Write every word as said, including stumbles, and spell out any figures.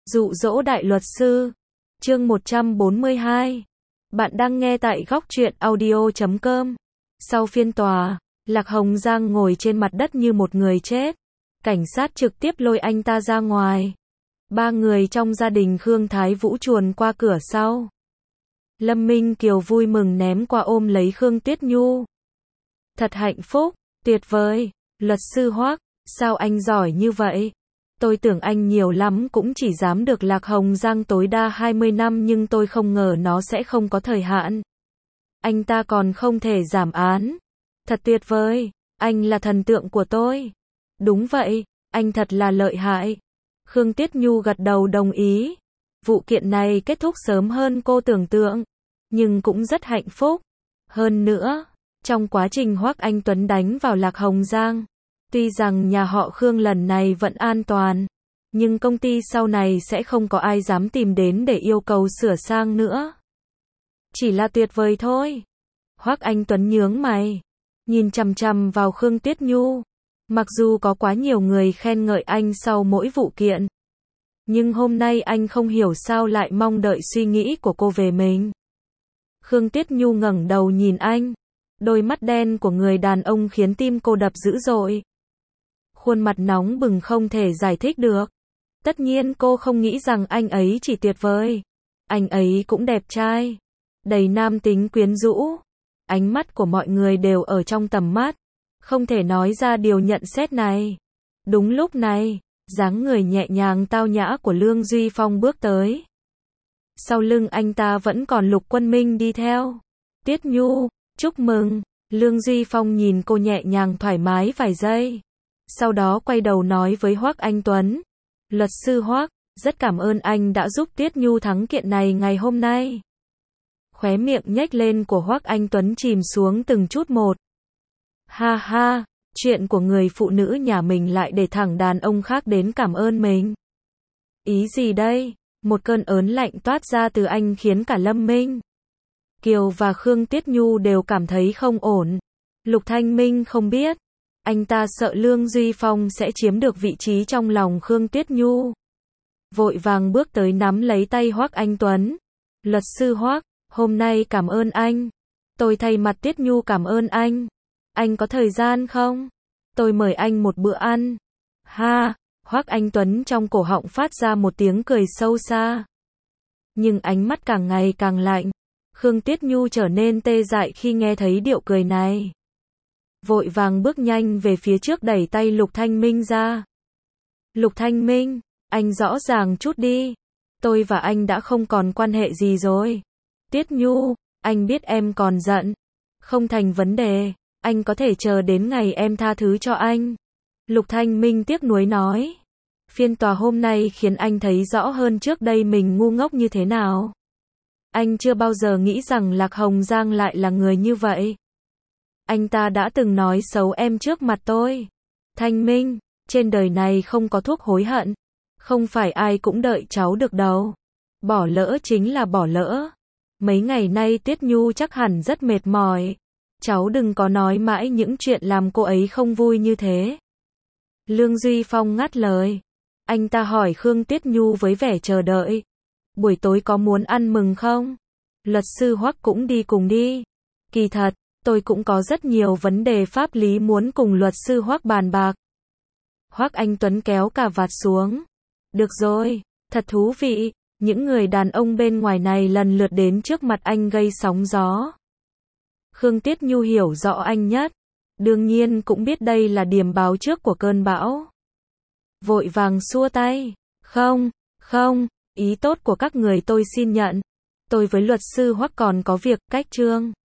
Dụ dỗ đại luật sư. Chương một trăm bốn mươi hai. Bạn đang nghe tại góc truyện audio chấm com. Sau phiên tòa, Lạc Hồng Giang ngồi trên mặt đất như một người chết. Cảnh sát trực tiếp lôi anh ta ra ngoài. Ba người trong gia đình Khương Thái Vũ chuồn qua cửa sau. Lâm Minh Kiều vui mừng ném qua ôm lấy Khương Tuyết Nhu. Thật hạnh phúc, tuyệt vời, luật sư Hoắc, sao anh giỏi như vậy? Tôi tưởng anh nhiều lắm cũng chỉ dám được Lạc Hồng Giang tối đa hai mươi năm, nhưng tôi không ngờ nó sẽ không có thời hạn. Anh ta còn không thể giảm án. Thật tuyệt vời, anh là thần tượng của tôi. Đúng vậy, anh thật là lợi hại. Khương Tuyết Nhu gật đầu đồng ý. Vụ kiện này kết thúc sớm hơn cô tưởng tượng, nhưng cũng rất hạnh phúc. Hơn nữa, trong quá trình Hoắc Anh Tuấn đánh vào Lạc Hồng Giang, tuy rằng nhà họ Khương lần này vẫn an toàn, nhưng công ty sau này sẽ không có ai dám tìm đến để yêu cầu sửa sang nữa. Chỉ là tuyệt vời thôi. Hoắc Anh Tuấn nhướng mày, nhìn chằm chằm vào Khương Tuyết Nhu. Mặc dù có quá nhiều người khen ngợi anh sau mỗi vụ kiện, nhưng hôm nay anh không hiểu sao lại mong đợi suy nghĩ của cô về mình. Khương Tuyết Nhu ngẩng đầu nhìn anh. Đôi mắt đen của người đàn ông khiến tim cô đập dữ dội. Khuôn mặt nóng bừng không thể giải thích được. Tất nhiên cô không nghĩ rằng anh ấy chỉ tuyệt vời. Anh ấy cũng đẹp trai, đầy nam tính quyến rũ. Ánh mắt của mọi người đều ở trong tầm mắt, không thể nói ra điều nhận xét này. Đúng lúc này, dáng người nhẹ nhàng tao nhã của Lương Duy Phong bước tới. Sau lưng anh ta vẫn còn Lục Quân Minh đi theo. Tuyết Nhu, chúc mừng. Lương Duy Phong nhìn cô nhẹ nhàng thoải mái vài giây. Sau đó quay đầu nói với Hoắc Anh Tuấn. Luật sư Hoắc, rất cảm ơn anh đã giúp Tuyết Nhu thắng kiện này ngày hôm nay. Khóe miệng nhếch lên của Hoắc Anh Tuấn chìm xuống từng chút một. Ha ha, chuyện của người phụ nữ nhà mình lại để thẳng đàn ông khác đến cảm ơn mình. Ý gì đây? Một cơn ớn lạnh toát ra từ anh khiến cả Lâm Minh Kiều và Khương Tuyết Nhu đều cảm thấy không ổn. Lục Thanh Minh không biết, anh ta sợ Lương Duy Phong sẽ chiếm được vị trí trong lòng Khương Tuyết Nhu. Vội vàng bước tới nắm lấy tay Hoắc Anh Tuấn. Luật sư Hoắc, hôm nay cảm ơn anh. Tôi thay mặt Tuyết Nhu cảm ơn anh. Anh có thời gian không? Tôi mời anh một bữa ăn. Ha, Hoắc Anh Tuấn trong cổ họng phát ra một tiếng cười sâu xa. Nhưng ánh mắt càng ngày càng lạnh. Khương Tuyết Nhu trở nên tê dại khi nghe thấy điệu cười này. Vội vàng bước nhanh về phía trước đẩy tay Lục Thanh Minh ra. Lục Thanh Minh, anh rõ ràng chút đi. Tôi và anh đã không còn quan hệ gì rồi. Tuyết Nhu, anh biết em còn giận. Không thành vấn đề, anh có thể chờ đến ngày em tha thứ cho anh. Lục Thanh Minh tiếc nuối nói. Phiên tòa hôm nay khiến anh thấy rõ hơn trước đây mình ngu ngốc như thế nào. Anh chưa bao giờ nghĩ rằng Lạc Hồng Giang lại là người như vậy. Anh ta đã từng nói xấu em trước mặt tôi. Thanh Minh, trên đời này không có thuốc hối hận. Không phải ai cũng đợi cháu được đâu. Bỏ lỡ chính là bỏ lỡ. Mấy ngày nay Tuyết Nhu chắc hẳn rất mệt mỏi. Cháu đừng có nói mãi những chuyện làm cô ấy không vui như thế. Lương Duy Phong ngắt lời. Anh ta hỏi Khương Tuyết Nhu với vẻ chờ đợi. Buổi tối có muốn ăn mừng không? Luật sư Hoắc cũng đi cùng đi. Kỳ thật, tôi cũng có rất nhiều vấn đề pháp lý muốn cùng luật sư Hoắc bàn bạc. Hoắc Anh Tuấn kéo cà vạt xuống. Được rồi, thật thú vị. Những người đàn ông bên ngoài này lần lượt đến trước mặt anh gây sóng gió. Khương Tuyết Nhu hiểu rõ anh nhất. Đương nhiên cũng biết đây là điểm báo trước của cơn bão. Vội vàng xua tay. Không, không, ý tốt của các người tôi xin nhận. Tôi với luật sư Hoắc còn có việc, cách trương.